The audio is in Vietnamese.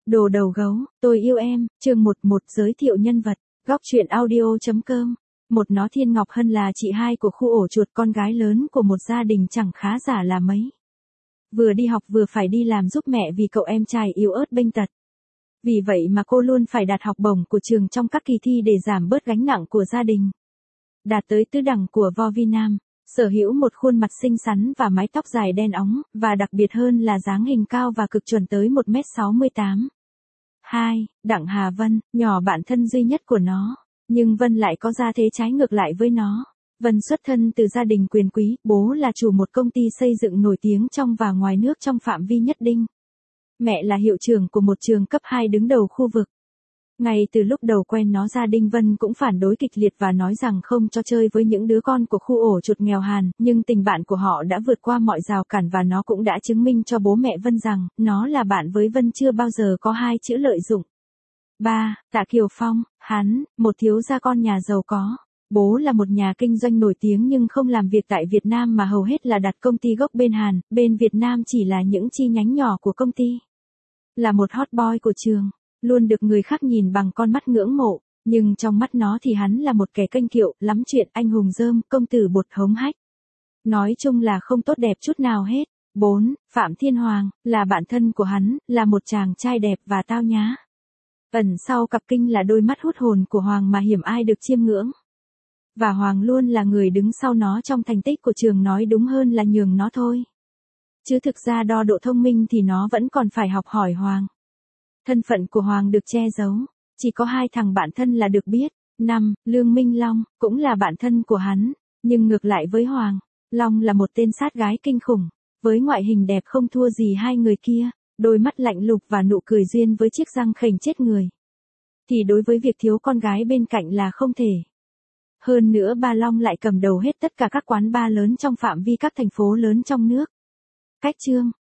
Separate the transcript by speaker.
Speaker 1: Đồ đầu gấu, tôi yêu em, chương 11 giới thiệu nhân vật, góc truyện audio.com. Một nó Thiên Ngọc Hân là chị hai của khu ổ chuột, con gái lớn của một gia đình chẳng khá giả là mấy. Vừa đi học vừa phải đi làm giúp mẹ vì cậu em trai yếu ớt bệnh tật. Vì vậy mà cô luôn phải đạt học bổng của trường trong các kỳ thi để giảm bớt gánh nặng của gia đình. Đạt tới tứ đẳng của Vo Vi Nam, sở hữu một khuôn mặt xinh xắn và mái tóc dài đen óng, và đặc biệt hơn là dáng hình cao và cực chuẩn tới 1m68. 2. Đặng Hà Vân, nhỏ bạn thân duy nhất của nó, nhưng Vân lại có gia thế trái ngược lại với nó. Vân xuất thân từ gia đình quyền quý, bố là chủ một công ty xây dựng nổi tiếng trong và ngoài nước trong phạm vi nhất định. Mẹ là hiệu trưởng của một trường cấp 2 đứng đầu khu vực. Ngay từ lúc đầu quen nó, gia đình Vân cũng phản đối kịch liệt và nói rằng không cho chơi với những đứa con của khu ổ chuột nghèo hàn, nhưng tình bạn của họ đã vượt qua mọi rào cản và nó cũng đã chứng minh cho bố mẹ Vân rằng, nó là bạn với Vân chưa bao giờ có hai chữ lợi dụng. 3. Tạ Kiều Phong, hắn, một thiếu gia con nhà giàu có. Bố là một nhà kinh doanh nổi tiếng nhưng không làm việc tại Việt Nam mà hầu hết là đặt công ty gốc bên Hàn, bên Việt Nam chỉ là những chi nhánh nhỏ của công ty. Là một hot boy của trường, luôn được người khác nhìn bằng con mắt ngưỡng mộ, nhưng trong mắt nó thì hắn là một kẻ kênh kiệu, lắm chuyện, anh hùng rơm, công tử bột hống hách. Nói chung là không tốt đẹp chút nào hết. 4. Phạm Thiên Hoàng, là bạn thân của hắn, là một chàng trai đẹp và tao nhã. Ẩn sau cặp kinh là đôi mắt hút hồn của Hoàng mà hiểm ai được chiêm ngưỡng. Và Hoàng luôn là người đứng sau nó trong thành tích của trường, nói đúng hơn là nhường nó thôi. Chứ thực ra đo độ thông minh thì nó vẫn còn phải học hỏi Hoàng. Thân phận của Hoàng được che giấu, chỉ có hai thằng bạn thân là được biết. 5. Lương Minh Long, cũng là bạn thân của hắn, nhưng ngược lại với Hoàng, Long là một tên sát gái kinh khủng, với ngoại hình đẹp không thua gì hai người kia, đôi mắt lạnh lùng và nụ cười duyên với chiếc răng khểnh chết người. Thì đối với việc thiếu con gái bên cạnh là không thể. Hơn nữa ba Long lại cầm đầu hết tất cả các quán bar lớn trong phạm vi các thành phố lớn trong nước. Cách chương,